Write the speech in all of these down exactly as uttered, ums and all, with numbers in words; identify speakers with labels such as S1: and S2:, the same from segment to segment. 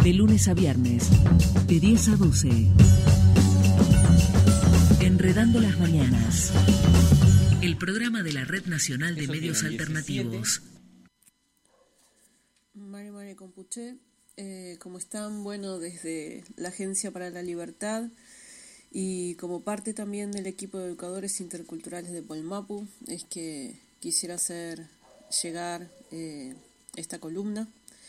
S1: De lunes a viernes, de diez a doce. Enredando las mañanas. El programa de la Red Nacional de Medios Alternativos.
S2: Mari Mari Compuché, eh, ¿cómo están? Bueno, desde la Agencia para la Libertad y como parte también del equipo de educadores interculturales de Polmapu, es que quisiera hacer llegar eh, esta columna.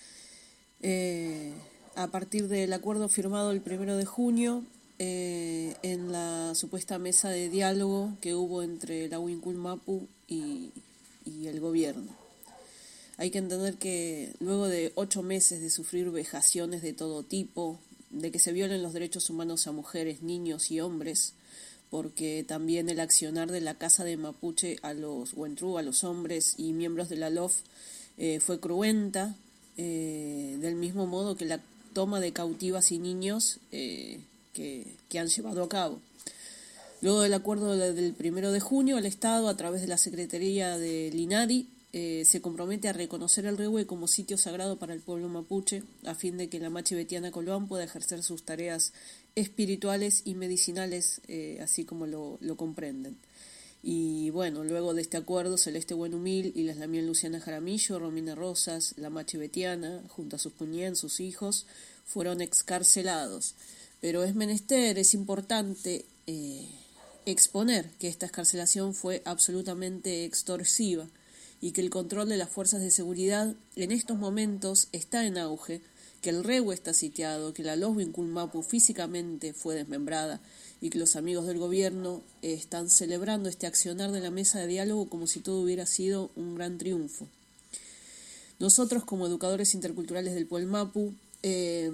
S2: Eh, a partir del acuerdo firmado el primero de junio eh, en la supuesta mesa de diálogo que hubo entre la Huincul-Mapu y, y el gobierno. Hay que entender que luego de ocho meses de sufrir vejaciones de todo tipo, de que se violen los derechos humanos a mujeres, niños y hombres, porque también el accionar de la Casa de Mapuche a los Huentru, a los hombres y miembros de la L O F eh, fue cruenta, eh, del mismo modo que la toma de cautivas y niños eh, que, que han llevado a cabo. Luego del acuerdo del primero de junio, el Estado, a través de la Secretaría del INADI, Eh, se compromete a reconocer el Rehue como sitio sagrado para el pueblo mapuche, a fin de que la Machi Betiana Coloán pueda ejercer sus tareas espirituales y medicinales, eh, así como lo, lo comprenden. Y bueno, luego de este acuerdo, Celeste Buenumil y la Lamiel Luciana Jaramillo, Romina Rosas, la Machi Betiana, junto a sus puñén, sus hijos, fueron excarcelados. Pero es menester, es importante eh, exponer que esta excarcelación fue absolutamente extorsiva, y que el control de las fuerzas de seguridad en estos momentos está en auge, que el Rehue está sitiado, que la L O S Huincul-Mapu físicamente fue desmembrada y que los amigos del gobierno eh, están celebrando este accionar de la mesa de diálogo como si todo hubiera sido un gran triunfo. Nosotros, como educadores interculturales del Polmapu, eh,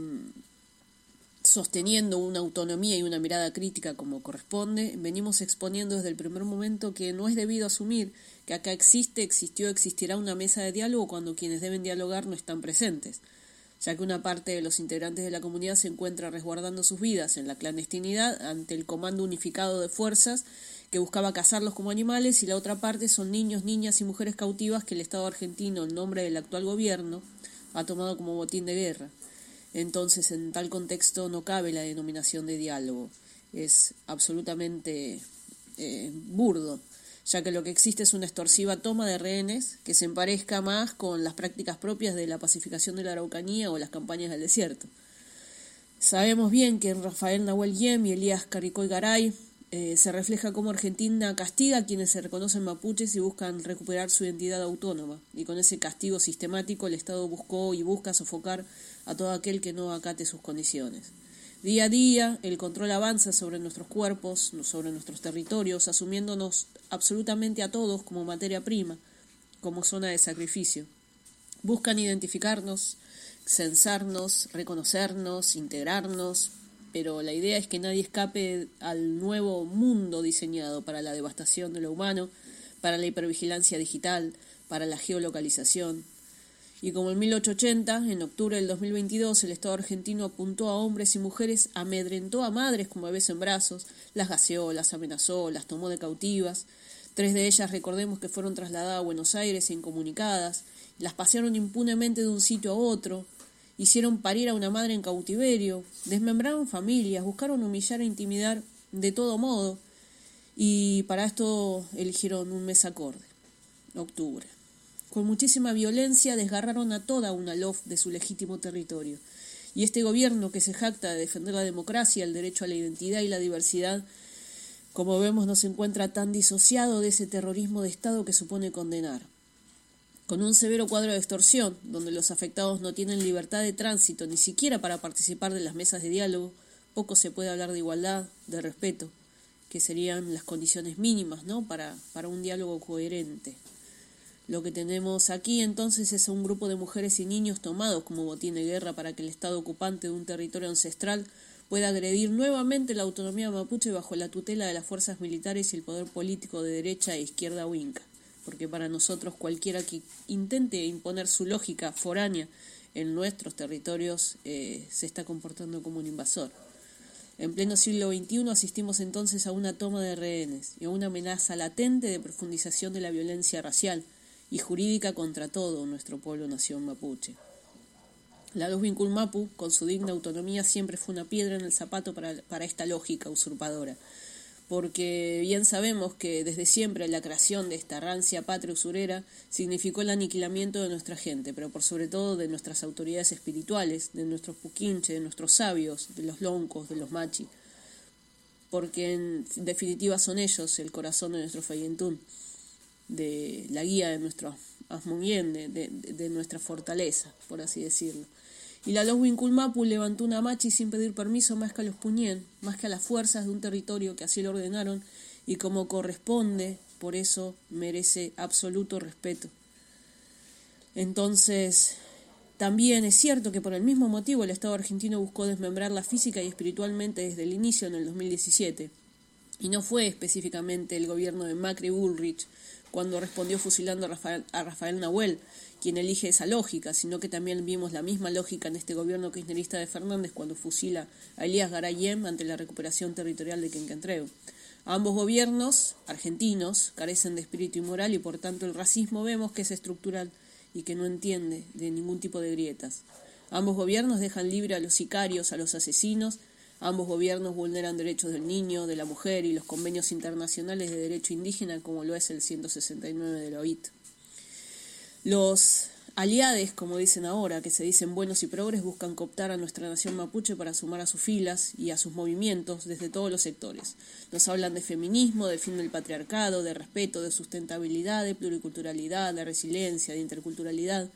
S2: sosteniendo una autonomía y una mirada crítica como corresponde, venimos exponiendo desde el primer momento que no es debido asumir que acá existe, existió, existirá una mesa de diálogo cuando quienes deben dialogar no están presentes, ya que una parte de los integrantes de la comunidad se encuentra resguardando sus vidas en la clandestinidad ante el comando unificado de fuerzas que buscaba cazarlos como animales, y la otra parte son niños, niñas y mujeres cautivas que el Estado argentino, en nombre del actual gobierno, ha tomado como botín de guerra. Entonces, en tal contexto no cabe la denominación de diálogo. Es absolutamente eh, burdo, ya que lo que existe es una extorsiva toma de rehenes que se emparezca más con las prácticas propias de la pacificación de la Araucanía o las campañas del desierto. Sabemos bien que en Rafael Nahuel Yem y Elías Caricoy Garay eh, se refleja cómo Argentina castiga a quienes se reconocen mapuches y buscan recuperar su identidad autónoma, y con ese castigo sistemático el Estado buscó y busca sofocar a todo aquel que no acate sus condiciones. Día a día el control avanza sobre nuestros cuerpos, sobre nuestros territorios, asumiéndonos absolutamente a todos como materia prima, como zona de sacrificio. Buscan identificarnos, censarnos, reconocernos, integrarnos, pero la idea es que nadie escape al nuevo mundo diseñado para la devastación de lo humano, para la hipervigilancia digital, para la geolocalización. Y como en mil ochocientos ochenta, en octubre del dos mil veintidós, el Estado argentino apuntó a hombres y mujeres, amedrentó a madres como bebés en brazos, las gaseó, las amenazó, las tomó de cautivas. Tres de ellas, recordemos que fueron trasladadas a Buenos Aires e incomunicadas, las pasearon impunemente de un sitio a otro, hicieron parir a una madre en cautiverio, desmembraron familias, buscaron humillar e intimidar de todo modo, y para esto eligieron un mes acorde, octubre. Con muchísima violencia desgarraron a toda una L O F de su legítimo territorio. Y este gobierno, que se jacta de defender la democracia, el derecho a la identidad y la diversidad, como vemos, no se encuentra tan disociado de ese terrorismo de Estado que supone condenar. Con un severo cuadro de extorsión, donde los afectados no tienen libertad de tránsito ni siquiera para participar de las mesas de diálogo, poco se puede hablar de igualdad, de respeto, que serían las condiciones mínimas, ¿no?, para, para un diálogo coherente. Lo que tenemos aquí entonces es un grupo de mujeres y niños tomados como botín de guerra para que el Estado ocupante de un territorio ancestral pueda agredir nuevamente la autonomía mapuche bajo la tutela de las fuerzas militares y el poder político de derecha e izquierda huinca. Porque para nosotros cualquiera que intente imponer su lógica foránea en nuestros territorios eh, se está comportando como un invasor. En pleno siglo veintiuno asistimos entonces a una toma de rehenes y a una amenaza latente de profundización de la violencia racial y jurídica contra todo nuestro pueblo nación mapuche. La Los Wincul-Mapu, con su digna autonomía, siempre fue una piedra en el zapato para, para esta lógica usurpadora, porque bien sabemos que desde siempre la creación de esta rancia patria usurera significó el aniquilamiento de nuestra gente, pero por sobre todo de nuestras autoridades espirituales, de nuestros puquinches, de nuestros sabios, de los loncos, de los machi, porque en definitiva son ellos el corazón de nuestro Fayentún, de la guía de nuestro Asmunguien, de, de, de nuestra fortaleza, por así decirlo. Y la Los Wincul-Mapu levantó una machi sin pedir permiso más que a los puñén, más que a las fuerzas de un territorio que así lo ordenaron, y como corresponde, por eso merece absoluto respeto. Entonces, también es cierto que por el mismo motivo el Estado argentino buscó desmembrarla física y espiritualmente desde el inicio en el dos mil diecisiete, y no fue específicamente el gobierno de Macri Bullrich cuando respondió fusilando a Rafael, a Rafael Nahuel, quien elige esa lógica, sino que también vimos la misma lógica en este gobierno kirchnerista de Fernández cuando fusila a Elías Garayem ante la recuperación territorial de Quenquentreu. Ambos gobiernos, argentinos, carecen de espíritu y moral y por tanto el racismo vemos que es estructural y que no entiende de ningún tipo de grietas. Ambos gobiernos dejan libre a los sicarios, a los asesinos. Ambos gobiernos vulneran derechos del niño, de la mujer y los convenios internacionales de derecho indígena, como lo es el ciento sesenta y nueve de la O I T. Los aliades, como dicen ahora, que se dicen buenos y progres, buscan cooptar a nuestra nación mapuche para sumar a sus filas y a sus movimientos desde todos los sectores. Nos hablan de feminismo, de fin del patriarcado, de respeto, de sustentabilidad, de pluriculturalidad, de resiliencia, de interculturalidad,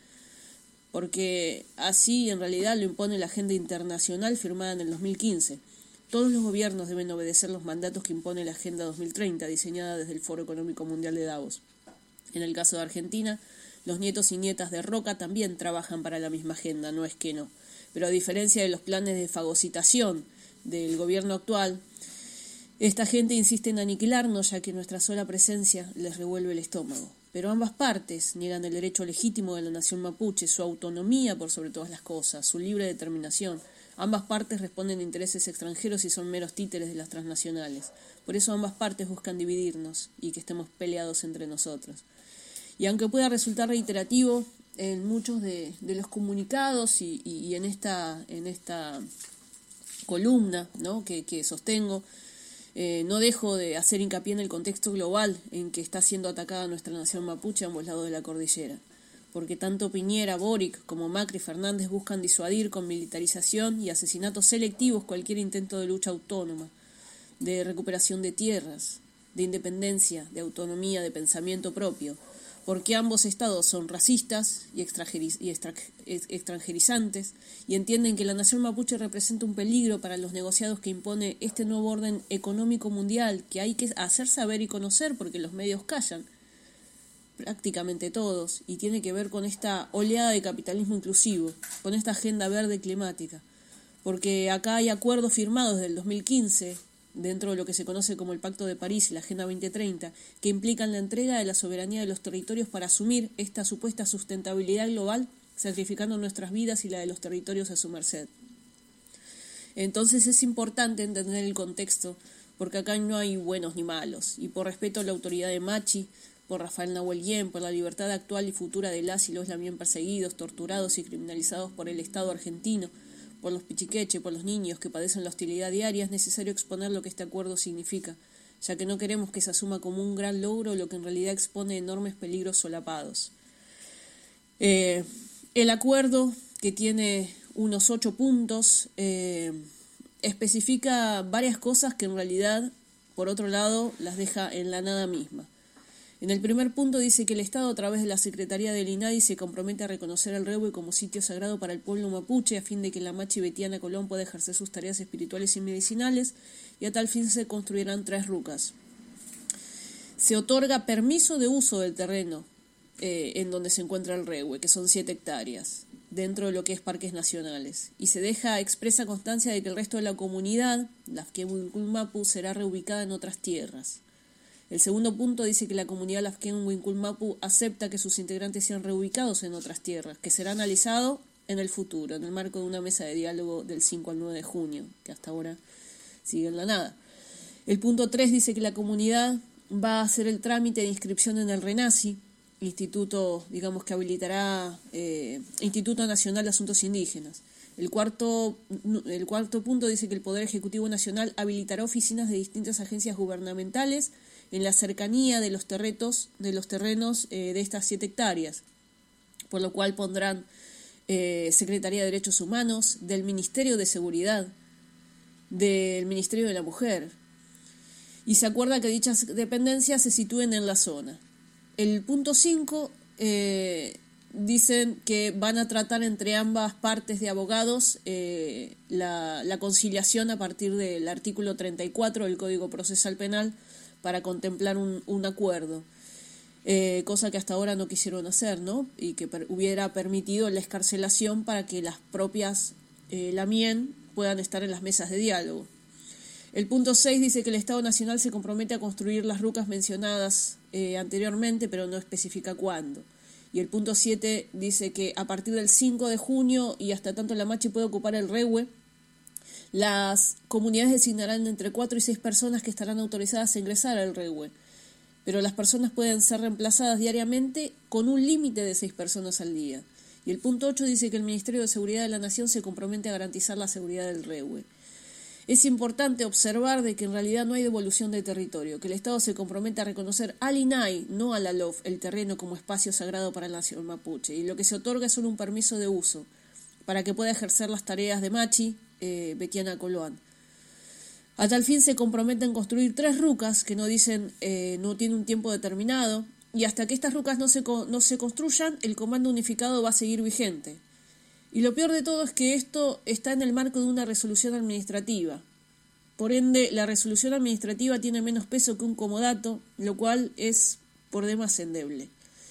S2: porque así en realidad lo impone la agenda internacional firmada en el dos mil quince. Todos los gobiernos deben obedecer los mandatos que impone la Agenda dos mil treinta, diseñada desde el Foro Económico Mundial de Davos. En el caso de Argentina, los nietos y nietas de Roca también trabajan para la misma agenda, no es que no. Pero a diferencia de los planes de fagocitación del gobierno actual, esta gente insiste en aniquilarnos, ya que nuestra sola presencia les revuelve el estómago. Pero ambas partes niegan el derecho legítimo de la nación mapuche, su autonomía por sobre todas las cosas, su libre determinación. Ambas partes responden a intereses extranjeros y son meros títeres de las transnacionales. Por eso ambas partes buscan dividirnos y que estemos peleados entre nosotros. Y aunque pueda resultar reiterativo en muchos de, de los comunicados y, y, y en esta en esta columna, ¿no?, que, que sostengo, eh, no dejo de hacer hincapié en el contexto global en que está siendo atacada nuestra nación mapuche a ambos lados de la cordillera. Porque tanto Piñera, Boric como Macri y Fernández buscan disuadir con militarización y asesinatos selectivos cualquier intento de lucha autónoma, de recuperación de tierras, de independencia, de autonomía, de pensamiento propio, porque ambos estados son racistas y, extranjeriz- y extra- extranjerizantes y entienden que la nación mapuche representa un peligro para los negociados que impone este nuevo orden económico mundial que hay que hacer saber y conocer porque los medios callan, prácticamente todos, y tiene que ver con esta oleada de capitalismo inclusivo, con esta agenda verde climática, porque acá hay acuerdos firmados desde el dos mil quince dentro de lo que se conoce como el Pacto de París y la Agenda veinte treinta, que implican la entrega de la soberanía de los territorios para asumir esta supuesta sustentabilidad global, sacrificando nuestras vidas y la de los territorios a su merced. Entonces es importante entender el contexto, porque acá no hay buenos ni malos, y por respeto a la autoridad de Machi, por Rafael Nahuel Yen, por la libertad actual y futura de las y los también perseguidos, torturados y criminalizados por el Estado argentino, por los pichiqueche, por los niños que padecen la hostilidad diaria, es necesario exponer lo que este acuerdo significa, ya que no queremos que se asuma como un gran logro lo que en realidad expone enormes peligros solapados. Eh, el acuerdo, que tiene unos ocho puntos, eh, especifica varias cosas que en realidad, por otro lado, las deja en la nada misma. En el primer punto dice que el Estado, a través de la Secretaría del INADI, se compromete a reconocer el Rehue como sitio sagrado para el pueblo mapuche, a fin de que la Machi Betiana Colón pueda ejercer sus tareas espirituales y medicinales, y a tal fin se construirán tres rucas. Se otorga permiso de uso del terreno eh, en donde se encuentra el Rehue, que son siete hectáreas, dentro de lo que es parques nacionales, y se deja expresa constancia de que el resto de la comunidad, la Lafken Wincul-Mapu, será reubicada en otras tierras. El segundo punto dice que la comunidad Lafken Wincul-Mapu acepta que sus integrantes sean reubicados en otras tierras, que será analizado en el futuro, en el marco de una mesa de diálogo del cinco al nueve de junio, que hasta ahora sigue en la nada. El punto tres dice que la comunidad va a hacer el trámite de inscripción en el RENACI, instituto, digamos que habilitará eh, Instituto Nacional de Asuntos Indígenas. El cuarto, el cuarto punto dice que el Poder Ejecutivo Nacional habilitará oficinas de distintas agencias gubernamentales en la cercanía de los terrenos, de, los terrenos eh, de estas siete hectáreas, por lo cual pondrán eh, Secretaría de Derechos Humanos, del Ministerio de Seguridad, del Ministerio de la Mujer, y se acuerda que dichas dependencias se sitúen en la zona. El punto cinco eh, dicen que van a tratar entre ambas partes de abogados eh, la, la conciliación a partir del artículo treinta y cuatro del Código Procesal Penal para contemplar un, un acuerdo, eh, cosa que hasta ahora no quisieron hacer, ¿no? Y que per, hubiera permitido la excarcelación para que las propias eh, Lamien puedan estar en las mesas de diálogo. El punto seis dice que el Estado Nacional se compromete a construir las rucas mencionadas eh, anteriormente, pero no especifica cuándo. Y el punto siete dice que a partir del cinco de junio y hasta tanto la Machi puede ocupar el Rehue, las comunidades designarán entre cuatro y seis personas que estarán autorizadas a ingresar al Rehue, pero las personas pueden ser reemplazadas diariamente con un límite de seis personas al día. Y el punto ocho dice que el Ministerio de Seguridad de la Nación se compromete a garantizar la seguridad del Rehue. Es importante observar de que en realidad no hay devolución de territorio, que el Estado se compromete a reconocer al I N A I, no a la L O F, el terreno como espacio sagrado para la nación mapuche, y lo que se otorga es solo un permiso de uso para que pueda ejercer las tareas de Machi, eh, Betiana Coloán. A tal fin se comprometen a construir tres rucas que no dicen, eh, no tienen un tiempo determinado, y hasta que estas rucas no se, no se construyan, el comando unificado va a seguir vigente. Y lo peor de todo es que esto está en el marco de una resolución administrativa. Por ende, la resolución administrativa tiene menos peso que un comodato, lo cual es por demás endeble.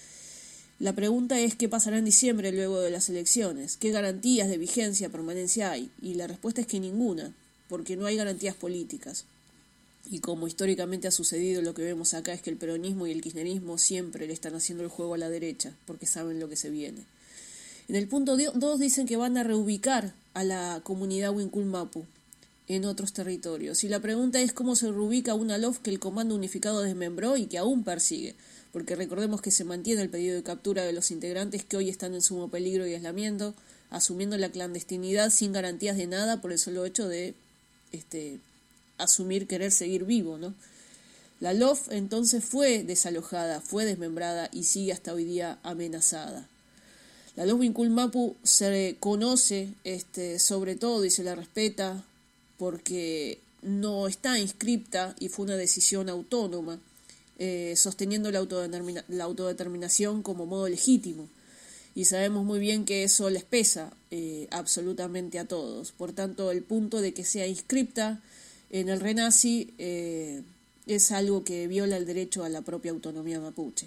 S2: La pregunta es qué pasará en diciembre luego de las elecciones, qué garantías de vigencia, permanencia hay, y la respuesta es que ninguna, porque no hay garantías políticas. Y como históricamente ha sucedido, lo que vemos acá es que el peronismo y el kirchnerismo siempre le están haciendo el juego a la derecha, porque saben lo que se viene. En el punto dos dicen que van a reubicar a la comunidad Huincul-Mapu en otros territorios. Y la pregunta es cómo se reubica una L O F que el Comando Unificado desmembró y que aún persigue. Porque recordemos que se mantiene el pedido de captura de los integrantes que hoy están en sumo peligro y aislamiento, asumiendo la clandestinidad sin garantías de nada por el solo hecho de este, asumir querer seguir vivo, ¿no? La L O F entonces fue desalojada, fue desmembrada y sigue hasta hoy día amenazada. La L O F Huincul-Mapu se conoce este, sobre todo y se la respeta porque no está inscripta y fue una decisión autónoma, eh, sosteniendo la, autodetermina- la autodeterminación como modo legítimo. Y sabemos muy bien que eso les pesa eh, absolutamente a todos. Por tanto, el punto de que sea inscripta en el RENACI eh, es algo que viola el derecho a la propia autonomía mapuche.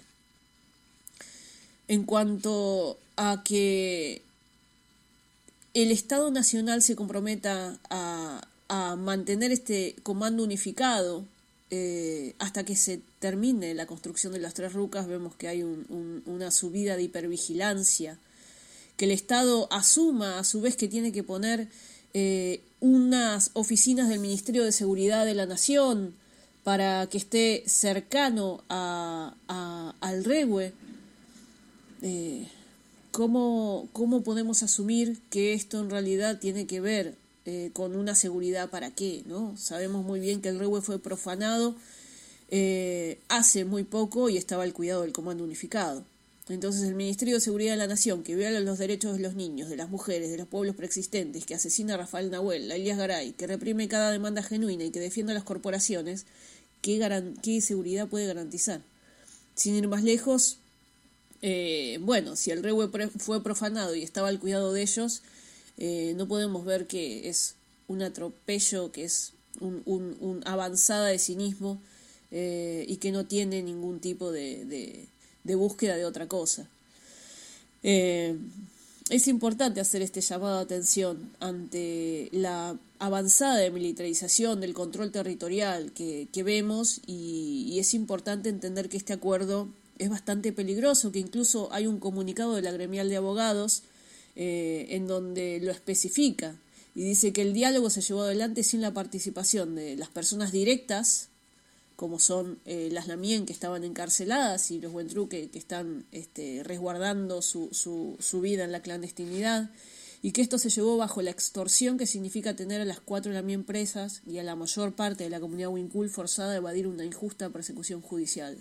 S2: En cuanto a que el Estado Nacional se comprometa a, a mantener este comando unificado eh, hasta que se termine la construcción de las tres rucas, vemos que hay un, un, una subida de hipervigilancia, que el Estado asuma a su vez que tiene que poner eh, unas oficinas del Ministerio de Seguridad de la Nación para que esté cercano a, a, al Rehue. Eh, ¿cómo, ¿Cómo podemos asumir que esto en realidad tiene que ver eh, con una seguridad para qué, ¿no? Sabemos muy bien que el Rehue fue profanado eh, hace muy poco y estaba al cuidado del Comando Unificado. Entonces el Ministerio de Seguridad de la Nación, que viola los derechos de los niños, de las mujeres, de los pueblos preexistentes, que asesina a Rafael Nahuel, a Elías Garay, que reprime cada demanda genuina y que defiende a las corporaciones, ¿qué, garan- qué seguridad puede garantizar? Sin ir más lejos, Eh, bueno, si el Rehue fue profanado y estaba al cuidado de ellos, eh, no podemos ver que es un atropello, que es un, un, un avanzada de cinismo eh, y que no tiene ningún tipo de, de, de búsqueda de otra cosa. Eh, es importante hacer este llamado de atención ante la avanzada de militarización del control territorial que, que vemos y, y es importante entender que este acuerdo es bastante peligroso, que incluso hay un comunicado de la gremial de abogados eh, en donde lo especifica y dice que el diálogo se llevó adelante sin la participación de las personas directas como son eh, las Lamien, que estaban encarceladas, y los Wentru, que, que están este, resguardando su, su, su vida en la clandestinidad, y que esto se llevó bajo la extorsión que significa tener a las cuatro Lamien presas y a la mayor parte de la comunidad Winkul forzada a evadir una injusta persecución judicial.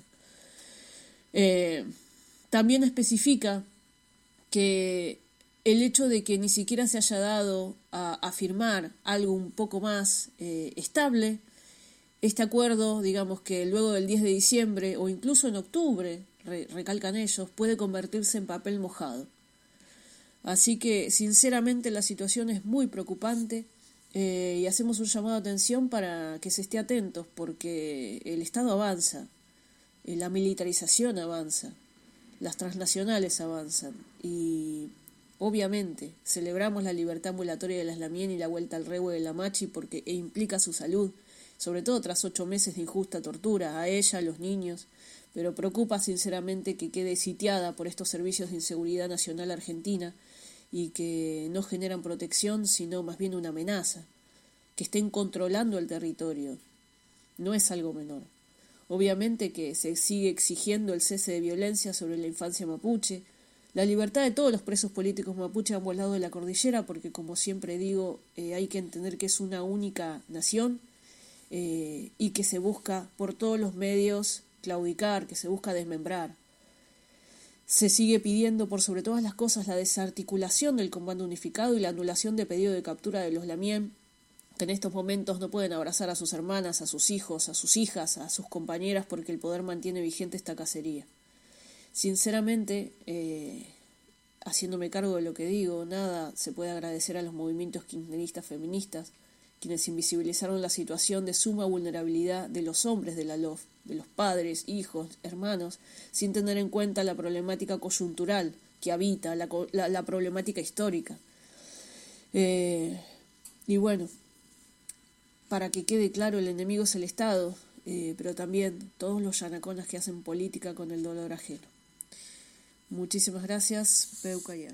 S2: Eh, también especifica que el hecho de que ni siquiera se haya dado a, a firmar algo un poco más eh, estable, este acuerdo, digamos que luego del diez de diciembre o incluso en octubre, re, recalcan ellos, puede convertirse en papel mojado. Así que sinceramente la situación es muy preocupante eh, y hacemos un llamado de atención para que se esté atentos, porque el Estado avanza, eh, la militarización avanza, las transnacionales avanzan y obviamente celebramos la libertad ambulatoria de las Lamien y la vuelta al rehue de la Machi porque e implica su salud, sobre todo tras ocho meses de injusta tortura, a ella, a los niños, pero preocupa sinceramente que quede sitiada por estos servicios de inseguridad nacional argentina y que no generan protección, sino más bien una amenaza, que estén controlando el territorio. No es algo menor. Obviamente que se sigue exigiendo el cese de violencia sobre la infancia mapuche, la libertad de todos los presos políticos mapuche a ambos lados de la cordillera, porque como siempre digo, eh, hay que entender que es una única nación, Eh, y que se busca por todos los medios claudicar, que se busca desmembrar. Se sigue pidiendo por sobre todas las cosas la desarticulación del Comando Unificado y la anulación de pedido de captura de los Lamien, que en estos momentos no pueden abrazar a sus hermanas, a sus hijos, a sus hijas, a sus compañeras, porque el poder mantiene vigente esta cacería. Sinceramente, eh, haciéndome cargo de lo que digo, nada se puede agradecer a los movimientos kirchneristas feministas, quienes invisibilizaron la situación de suma vulnerabilidad de los hombres de la L O F, de los padres, hijos, hermanos, sin tener en cuenta la problemática coyuntural que habita, la, la, la problemática histórica. Eh, y bueno, para que quede claro, el enemigo es el Estado, eh, pero también todos los yanaconas que hacen política con el dolor ajeno. Muchísimas gracias, Peucayal.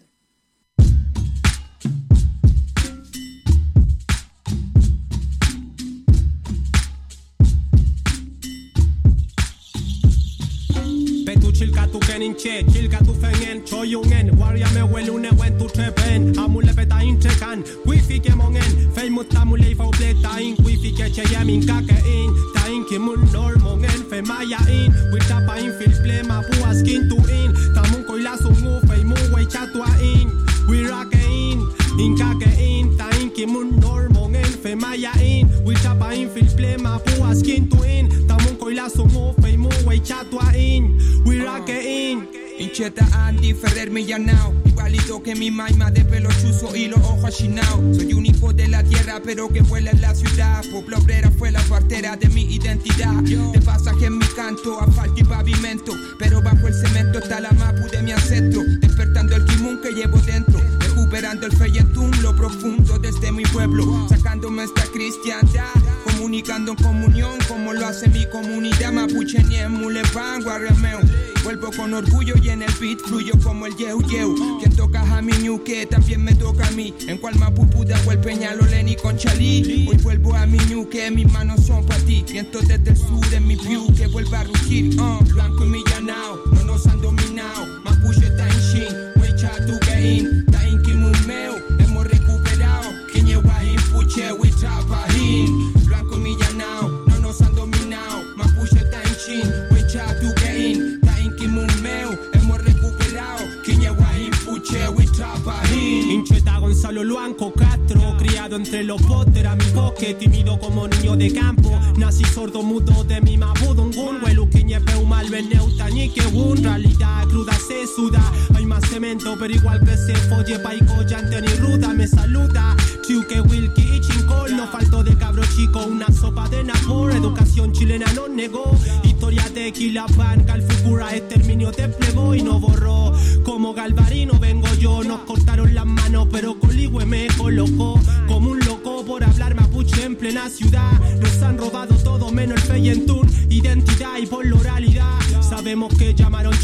S3: Chilka tu kenin che, chilka tu fengen, choyungen, warrior me welune wen tu trepen, amule peta intekan, wifi ke mongen, fei mutamule fa upleta in, wifi ke che yamin kake in, ta in ki mun normongen, fe maya in, wita pa in fil plema pu askin tu in, ta mun koila sungu fei mu wei chatua in, we rock in, in kake in, ta in ki mun normongen, fe maya in, wita pa in fil plema pu askin tu in, ta mun koila sungu fei mu wei chatua in, we rock in.
S4: Incheta Andy Ferrer Millanao, igualito que mi maima de pelo chuzo y los ojos achinados. Soy un hijo de la tierra pero que vuela en la ciudad. Pueblo obrera fue la partera de mi identidad. De pasaje en mi canto, asfalto y pavimento, pero bajo el cemento está la mapu de mi ancestro. Despertando el kimun que llevo dentro, recuperando el feyentún, lo profundo desde mi pueblo, sacándome esta cristiandad, comunicando en comunión como lo hace mi comunidad mapuche ni en Mulepan, Guarremeo. Vuelvo con orgullo y en el beat fluyo como el yeu yeu. Quien toca a mi ñuque también me toca a mí. En cual mapupuda o el Peñalolén y Conchalí. Hoy vuelvo a mi ñuque, mis manos son para ti. Viento desde el sur en mi view que vuelva a rugir. Uh, blanco y millanao, no nos han dominado. Mapuche ta en shin, huecha tu gein. Ta en kimumeo, hemos recuperado. Quiñeguajín, puche, huitrapajín. Blanco y millanao, no nos han dominado. Mapuche ta en shin, huecha tu gein. Mumeo, hemos recuperado Quiñeguajín, Puche, Huitrapajín.
S3: Incheta Gonzalo Luanco Castro, criado entre los botes, era mi bosque, tímido como niño de campo. Nací sordo mudo de mi mabudungun, huelu quiñe peumal beneuta ni que un realidad cruda se suda. Hay más cemento, pero igual que se folle paico, llante ni ruda me saluda. Chiuque, Wilkie y Chincol, no faltó de cabro chico, una sopa de napor. Educación chilena no negó, historia de Quilapán, Calfucura, exterminio desplegó y no borró. Como Galvarino vengo yo, nos cortaron las manos, pero Coligüe me colocó como un loco por hablar mapuche en plena ciudad. Nos han robado todo menos el feyentún, identidad y por la oralidad. Sabemos que llamaron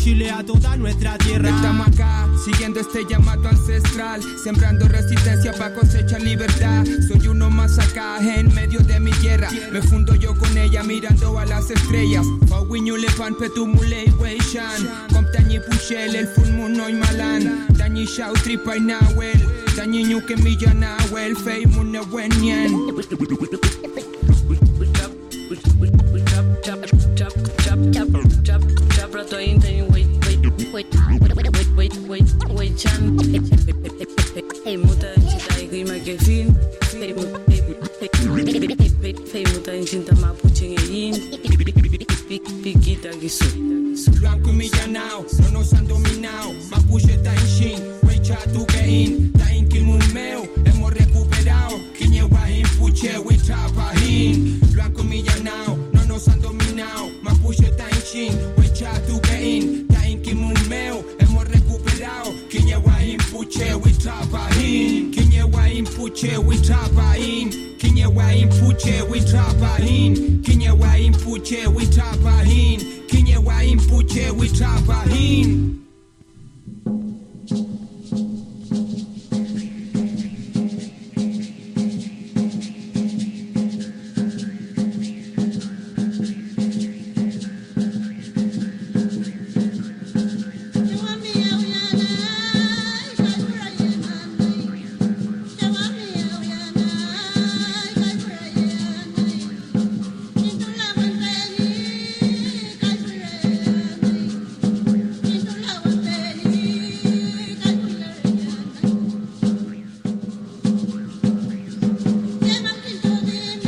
S3: Chile, a toda nuestra tierra.
S4: Estamos acá, siguiendo este llamado ancestral, sembrando resistencia para cosechar libertad. Soy uno más acá, en medio de mi tierra. Me fundo yo con ella, mirando a las estrellas. Fauiño le pan petumule wey shan. Comptañi pushel, el full moon no malan. Dañi shau tripa y nahuel. Dañi ñuque milla nahuel. Fei mune wenyen. Hey, muta chita y grima que fin. Hey, muta en cinta mapuche en yin. Piquita que su. Blanco y millanao, no nos han dominado. Mapuche ta en shin, wecha tu que in. Ta en kilmumeo, hemos recuperado. Quiñewa in puche, wecha pahin. Blanco y millanao, no nos han dominado. Mapuche ta en shin, wecha tu que in. Ta en kilmumeo, hemos recuperado. Quiñewa in puche, wecha pahin. Quiñewa in puche, wecha pahin. Quiñewa in puche, wecha pahin. Quiñewa in puche, wecha pahin. Kinye wa impuche, we trapahin.